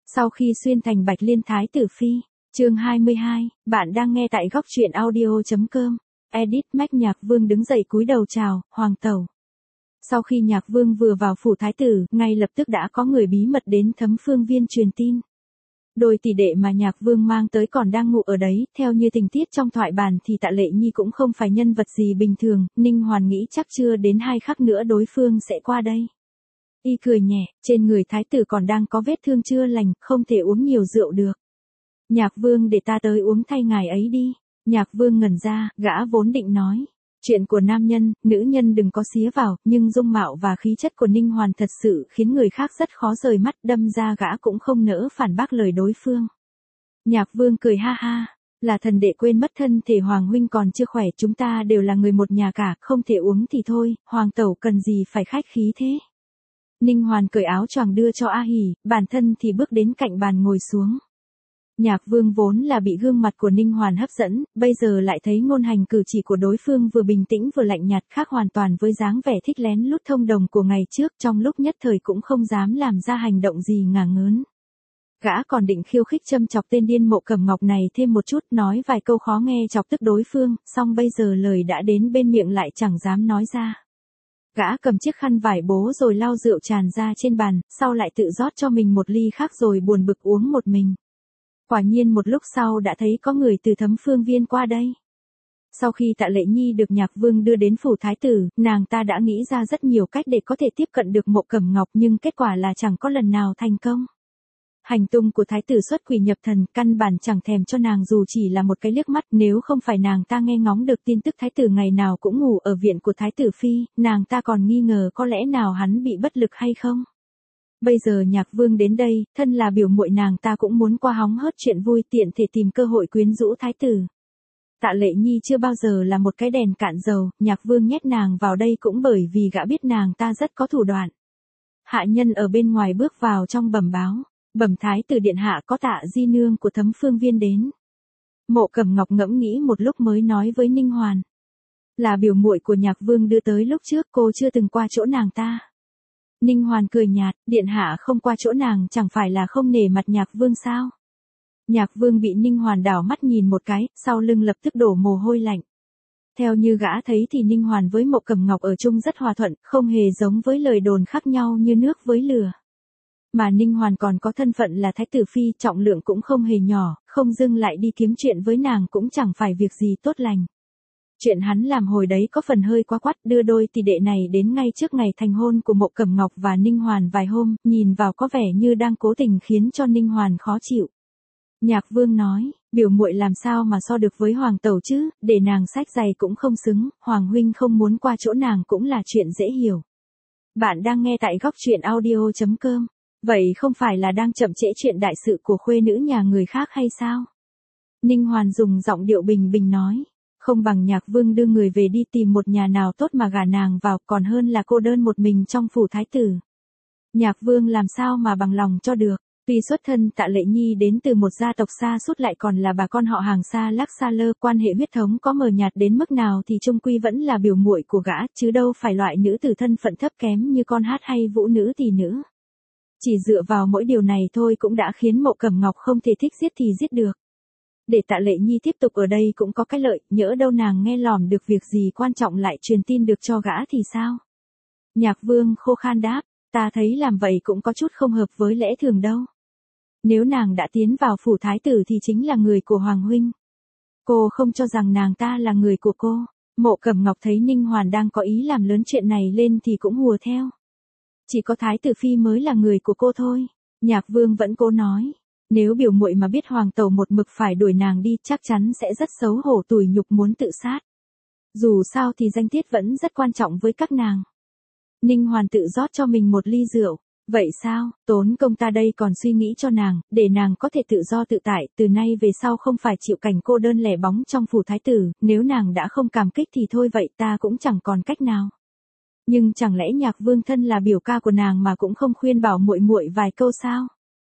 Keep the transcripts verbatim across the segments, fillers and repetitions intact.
Sau khi xuyên thành Bạch Liên Thái tử phi, chương hai mươi hai, bạn đang nghe tại góc truyện audio.com. Edit Mac. Nhạc Vương đứng dậy cúi đầu chào, hoàng tẩu. Sau khi Nhạc Vương vừa vào phủ thái tử, ngay lập tức đã có người bí mật đến Thấm Phương Viên truyền tin. Đôi tỷ đệ mà Nhạc Vương mang tới còn đang ngủ ở đấy, theo như tình tiết trong thoại bản thì Tạ Lệ Nhi cũng không phải nhân vật gì bình thường, Ninh Hoàn nghĩ chắc chưa đến hai khắc nữa đối phương sẽ qua đây. Y cười nhẹ, trên người thái tử còn đang có vết thương chưa lành, không thể uống nhiều rượu được. Nhạc Vương để ta tới uống thay ngài ấy đi. Nhạc Vương ngẩn ra, gã vốn định nói. Chuyện của nam nhân, nữ nhân đừng có xía vào, nhưng dung mạo và khí chất của Ninh Hoàn thật sự khiến người khác rất khó rời mắt, đâm ra gã cũng không nỡ phản bác lời đối phương. Nhạc Vương cười ha ha, là thần đệ quên mất thân thể Hoàng huynh còn chưa khỏe, chúng ta đều là người một nhà cả, không thể uống thì thôi, Hoàng tẩu cần gì phải khách khí thế. Ninh Hoàn cởi áo choàng đưa cho A Hỉ, bản thân thì bước đến cạnh bàn ngồi xuống. Nhạc Vương vốn là bị gương mặt của Ninh Hoàn hấp dẫn, bây giờ lại thấy ngôn hành cử chỉ của đối phương vừa bình tĩnh vừa lạnh nhạt, khác hoàn toàn với dáng vẻ thích lén lút thông đồng của ngày trước, trong lúc nhất thời cũng không dám làm ra hành động gì ngả ngớn. Gã còn định khiêu khích châm chọc tên điên Mộ Cẩm Ngọc này thêm một chút, nói vài câu khó nghe chọc tức đối phương, song bây giờ lời đã đến bên miệng lại chẳng dám nói ra. Gã cầm chiếc khăn vải bố rồi lau rượu tràn ra trên bàn, sau lại tự rót cho mình một ly khác rồi buồn bực uống một mình. Quả nhiên một lúc sau đã thấy có người từ Thấm Phương Viên qua đây. Sau khi Tạ Lệ Nhi được Nhạc Vương đưa đến phủ thái tử, nàng ta đã nghĩ ra rất nhiều cách để có thể tiếp cận được Mộ Cẩm Ngọc, nhưng kết quả là chẳng có lần nào thành công. Hành tung của thái tử xuất quỷ nhập thần, căn bản chẳng thèm cho nàng dù chỉ là một cái liếc mắt, nếu không phải nàng ta nghe ngóng được tin tức thái tử ngày nào cũng ngủ ở viện của thái tử phi, nàng ta còn nghi ngờ có lẽ nào hắn bị bất lực hay không. Bây giờ Nhạc Vương đến đây, thân là biểu muội nàng ta cũng muốn qua hóng hớt chuyện vui, tiện thể tìm cơ hội quyến rũ thái tử. Tạ Lệ Nhi chưa bao giờ là một cái đèn cạn dầu, Nhạc Vương nhét nàng vào đây cũng bởi vì gã biết nàng ta rất có thủ đoạn. Hạ nhân ở bên ngoài bước vào trong bẩm báo, bẩm thái tử điện hạ có Tạ di nương của Thấm Phương Viên đến. Mộ Cẩm Ngọc ngẫm nghĩ một lúc mới nói với Ninh Hoàn. Là biểu muội của Nhạc Vương đưa tới lúc trước, cô chưa từng qua chỗ nàng ta. Ninh Hoàn cười nhạt, điện hạ không qua chỗ nàng chẳng phải là không nể mặt Nhạc Vương sao? Nhạc Vương bị Ninh Hoàn đảo mắt nhìn một cái, sau lưng lập tức đổ mồ hôi lạnh. Theo như gã thấy thì Ninh Hoàn với Mộ Cẩm Ngọc ở chung rất hòa thuận, không hề giống với lời đồn khác nhau như nước với lửa. Mà Ninh Hoàn còn có thân phận là thái tử phi, trọng lượng cũng không hề nhỏ, không dưng lại đi kiếm chuyện với nàng cũng chẳng phải việc gì tốt lành. Chuyện hắn làm hồi đấy có phần hơi quá quắt, đưa đôi tỷ đệ này đến ngay trước ngày thành hôn của Mộ Cẩm Ngọc và Ninh Hoàn vài hôm, nhìn vào có vẻ như đang cố tình khiến cho Ninh Hoàn khó chịu. Nhạc Vương nói, biểu muội làm sao mà so được với hoàng tẩu chứ, để nàng sách giày cũng không xứng, hoàng huynh không muốn qua chỗ nàng cũng là chuyện dễ hiểu. Bạn đang nghe tại góc truyện audio.com, vậy không phải là đang chậm trễ chuyện đại sự của khuê nữ nhà người khác hay sao? Ninh Hoàn dùng giọng điệu bình bình nói. Không bằng Nhạc Vương đưa người về đi tìm một nhà nào tốt mà gả nàng vào, còn hơn là cô đơn một mình trong phủ thái tử. Nhạc Vương làm sao mà bằng lòng cho được, tuy xuất thân Tạ Lệ Nhi đến từ một gia tộc xa suốt lại còn là bà con họ hàng xa lắc xa lơ, quan hệ huyết thống có mờ nhạt đến mức nào thì chung quy vẫn là biểu muội của gã, chứ đâu phải loại nữ tử thân phận thấp kém như con hát hay vũ nữ tỷ nữ. Chỉ dựa vào mỗi điều này thôi cũng đã khiến Mộ Cẩm Ngọc không thể thích giết thì giết được. Để Tạ Lệ Nhi tiếp tục ở đây cũng có cái lợi, nhỡ đâu nàng nghe lỏm được việc gì quan trọng lại truyền tin được cho gã thì sao? Nhạc Vương khô khan đáp, ta thấy làm vậy cũng có chút không hợp với lẽ thường đâu. Nếu nàng đã tiến vào phủ thái tử thì chính là người của Hoàng huynh. Cô không cho rằng nàng ta là người của cô. Mộ Cẩm Ngọc thấy Ninh Hoàn đang có ý làm lớn chuyện này lên thì cũng hùa theo. Chỉ có thái tử phi mới là người của cô thôi. Nhạc Vương vẫn cố nói. Nếu biểu muội mà biết hoàng tẩu một mực phải đuổi nàng đi chắc chắn sẽ rất xấu hổ tủi nhục muốn tự sát. Dù sao thì danh tiết vẫn rất quan trọng với các nàng. Ninh Hoàn tự rót cho mình một ly rượu. Vậy sao, tốn công ta đây còn suy nghĩ cho nàng, để nàng có thể tự do tự tại, từ nay về sau không phải chịu cảnh cô đơn lẻ bóng trong phủ thái tử, nếu nàng đã không cảm kích thì thôi vậy ta cũng chẳng còn cách nào. Nhưng chẳng lẽ Nhạc Vương thân là biểu ca của nàng mà cũng không khuyên bảo muội muội vài câu sao?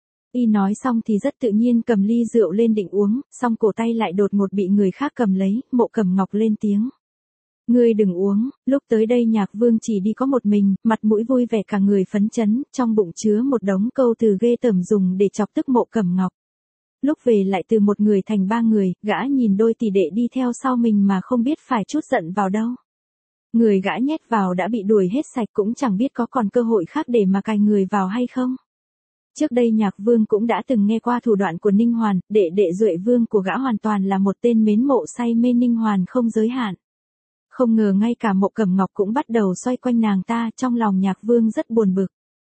Y nói xong thì rất tự nhiên cầm ly rượu lên định uống, song cổ tay lại đột ngột bị người khác cầm lấy, Mộ Cẩm Ngọc lên tiếng. Ngươi đừng uống, lúc tới đây Nhạc Vương chỉ đi có một mình, mặt mũi vui vẻ cả người phấn chấn, trong bụng chứa một đống câu từ ghê tởm dùng để chọc tức Mộ Cẩm Ngọc. Lúc về lại từ một người thành ba người, gã nhìn đôi tỷ đệ đi theo sau mình mà không biết phải trút giận vào đâu. Người gã nhét vào đã bị đuổi hết sạch cũng chẳng biết có còn cơ hội khác để mà cài người vào hay không. Trước đây Nhạc Vương cũng đã từng nghe qua thủ đoạn của Ninh Hoàn, đệ đệ Duệ Vương của gã hoàn toàn là một tên mến mộ say mê Ninh Hoàn không giới hạn. Không ngờ ngay cả Mộ Cẩm Ngọc cũng bắt đầu xoay quanh nàng ta, trong lòng Nhạc Vương rất buồn bực.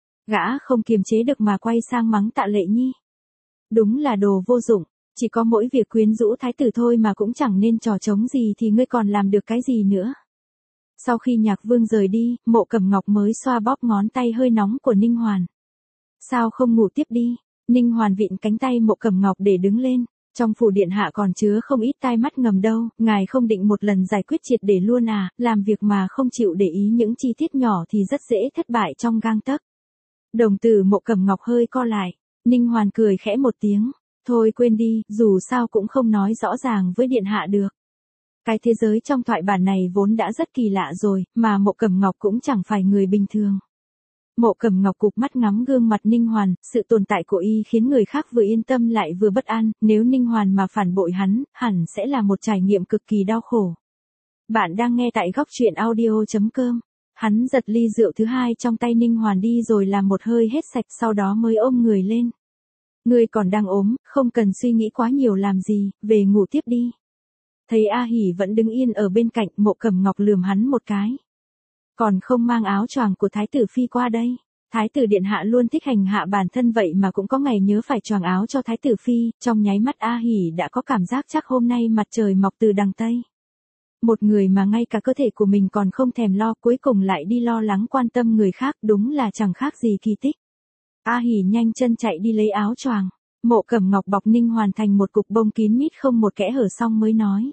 Gã không kiềm chế được mà quay sang mắng Tạ Lệ Nhi. Đúng là đồ vô dụng, chỉ có mỗi việc quyến rũ thái tử thôi mà cũng chẳng nên trò trống gì thì ngươi còn làm được cái gì nữa. Sau khi Nhạc Vương rời đi, Mộ Cẩm Ngọc mới xoa bóp ngón tay hơi nóng của Ninh Hoàn. Sao không ngủ tiếp đi? Ninh Hoàn vịn cánh tay Mộ Cẩm Ngọc để đứng lên. Trong phủ điện hạ còn chứa không ít tai mắt ngầm đâu, ngài không định một lần giải quyết triệt để luôn à, làm việc mà không chịu để ý những chi tiết nhỏ thì rất dễ thất bại trong gang tấc. Đồng tử Mộ Cẩm Ngọc hơi co lại, Ninh Hoàn cười khẽ một tiếng, thôi quên đi, dù sao cũng không nói rõ ràng với điện hạ được. Cái thế giới trong thoại bản này vốn đã rất kỳ lạ rồi, mà Mộ Cẩm Ngọc cũng chẳng phải người bình thường. Mộ Cẩm Ngọc cụp mắt ngắm gương mặt Ninh Hoàn, sự tồn tại của y khiến người khác vừa yên tâm lại vừa bất an, nếu Ninh Hoàn mà phản bội hắn, hẳn sẽ là một trải nghiệm cực kỳ đau khổ. Bạn đang nghe tại góc truyện audio chấm com. Hắn giật ly rượu thứ hai trong tay Ninh Hoàn đi rồi làm một hơi hết sạch, sau đó mới ôm người lên. Ngươi còn đang ốm, không cần suy nghĩ quá nhiều làm gì, về ngủ tiếp đi. Thấy A Hỉ vẫn đứng yên ở bên cạnh, Mộ Cẩm Ngọc lườm hắn một cái. Còn không mang áo choàng của Thái tử Phi qua đây. Thái tử điện hạ luôn thích hành hạ bản thân vậy mà cũng có ngày nhớ phải choàng áo cho Thái tử Phi, trong nháy mắt A Hỉ đã có cảm giác chắc hôm nay mặt trời mọc từ đằng Tây. Một người mà ngay cả cơ thể của mình còn không thèm lo, cuối cùng lại đi lo lắng quan tâm người khác, đúng là chẳng khác gì kỳ tích. A Hỉ nhanh chân chạy đi lấy áo choàng. Mộ Cẩm Ngọc bọc Ninh Hoàn thành một cục bông kín mít không một kẽ hở xong mới nói.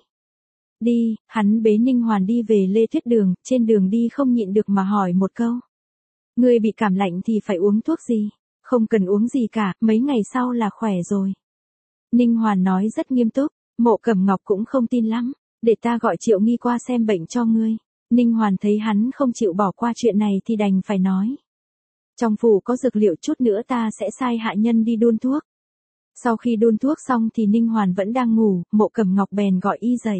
Đi, hắn bế Ninh Hoàn đi về Lê Thuyết Đường, trên đường đi không nhịn được mà hỏi một câu. Ngươi bị cảm lạnh thì phải uống thuốc gì? Không cần uống gì cả, mấy ngày sau là khỏe rồi. Ninh Hoàn nói rất nghiêm túc, Mộ Cẩm Ngọc cũng không tin lắm, để ta gọi Triệu Nghi qua xem bệnh cho ngươi. Ninh Hoàn thấy hắn không chịu bỏ qua chuyện này thì đành phải nói. Trong phủ có dược liệu, chút nữa ta sẽ sai hạ nhân đi đun thuốc. Sau khi đun thuốc xong thì Ninh Hoàn vẫn đang ngủ, Mộ Cẩm Ngọc bèn gọi y dậy.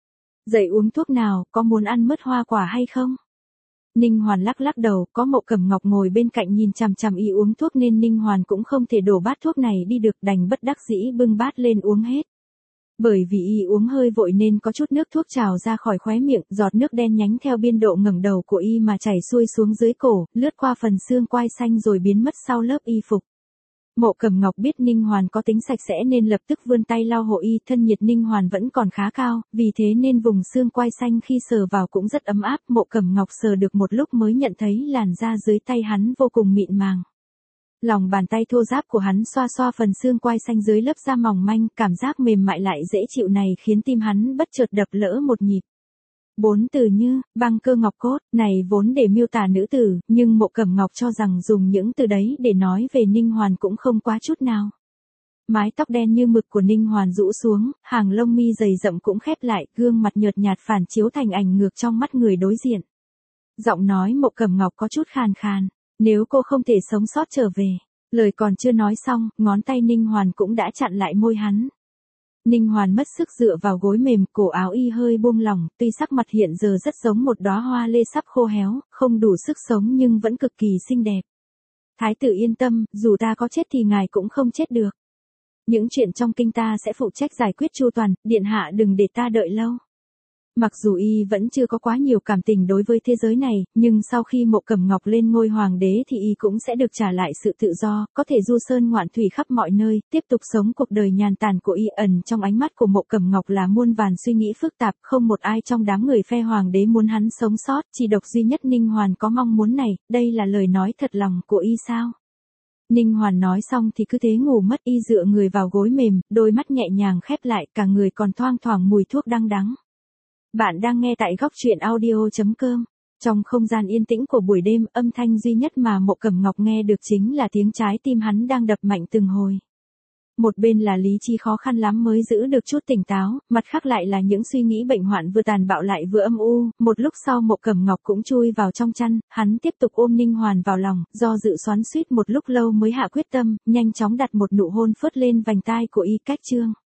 Dậy uống thuốc nào, có muốn ăn mứt hoa quả hay không? Ninh Hoàn lắc lắc đầu, có Mộ Cẩm Ngọc ngồi bên cạnh nhìn chằm chằm y uống thuốc nên Ninh Hoàn cũng không thể đổ bát thuốc này đi được, đành bất đắc dĩ bưng bát lên uống hết. Bởi vì y uống hơi vội nên có chút nước thuốc trào ra khỏi khóe miệng, giọt nước đen nhánh theo biên độ ngẩng đầu của y mà chảy xuôi xuống dưới cổ, lướt qua phần xương quai xanh rồi biến mất sau lớp y phục. Mộ Cẩm Ngọc biết Ninh Hoàn có tính sạch sẽ nên lập tức vươn tay lau hộ y, thân nhiệt Ninh Hoàn vẫn còn khá cao, vì thế nên vùng xương quai xanh khi sờ vào cũng rất ấm áp. Mộ Cẩm Ngọc sờ được một lúc mới nhận thấy làn da dưới tay hắn vô cùng mịn màng. Lòng bàn tay thô ráp của hắn xoa xoa phần xương quai xanh dưới lớp da mỏng manh, cảm giác mềm mại lại dễ chịu này khiến tim hắn bất chợt đập lỡ một nhịp. Bốn từ như, băng cơ ngọc cốt, này vốn để miêu tả nữ tử, nhưng Mộ Cẩm Ngọc cho rằng dùng những từ đấy để nói về Ninh Hoàn cũng không quá chút nào. Mái tóc đen như mực của Ninh Hoàn rũ xuống, hàng lông mi dày rậm cũng khép lại, gương mặt nhợt nhạt phản chiếu thành ảnh ngược trong mắt người đối diện. Giọng nói Mộ Cẩm Ngọc có chút khàn khàn, nếu cô không thể sống sót trở về. Lời còn chưa nói xong, ngón tay Ninh Hoàn cũng đã chặn lại môi hắn. Ninh Hoàn mất sức dựa vào gối mềm, cổ áo y hơi buông lỏng, tuy sắc mặt hiện giờ rất giống một đóa hoa lê sắp khô héo, không đủ sức sống nhưng vẫn cực kỳ xinh đẹp. Thái tử yên tâm, dù ta có chết thì ngài cũng không chết được. Những chuyện trong kinh ta sẽ phụ trách giải quyết chu toàn, điện hạ đừng để ta đợi lâu. Mặc dù y vẫn chưa có quá nhiều cảm tình đối với thế giới này, nhưng sau khi Mộ Cẩm Ngọc lên ngôi hoàng đế thì y cũng sẽ được trả lại sự tự do, có thể du sơn ngoạn thủy khắp mọi nơi, tiếp tục sống cuộc đời nhàn tản của y. Ẩn trong ánh mắt của Mộ Cẩm Ngọc là muôn vàn suy nghĩ phức tạp, không một ai trong đám người phe hoàng đế muốn hắn sống sót, chỉ độc duy nhất Ninh Hoàn có mong muốn này. Đây là lời nói thật lòng của y sao? Ninh Hoàn nói xong thì cứ thế ngủ mất, y dựa người vào gối mềm, đôi mắt nhẹ nhàng khép lại, cả người còn thoang thoảng mùi thuốc đăng đắng. Bạn đang nghe tại góc truyện audio chấm com. Trong không gian yên tĩnh của buổi đêm, âm thanh duy nhất mà Mộ Cẩm Ngọc nghe được chính là tiếng trái tim hắn đang đập mạnh từng hồi. Một bên là lý trí khó khăn lắm mới giữ được chút tỉnh táo, mặt khác lại là những suy nghĩ bệnh hoạn vừa tàn bạo lại vừa âm u. Một lúc sau Mộ Cẩm Ngọc cũng chui vào trong chăn, hắn tiếp tục ôm Ninh Hoàn vào lòng, do dự xoắn xuýt một lúc lâu mới hạ quyết tâm, nhanh chóng đặt một nụ hôn phớt lên vành tai của Y Cách Trương.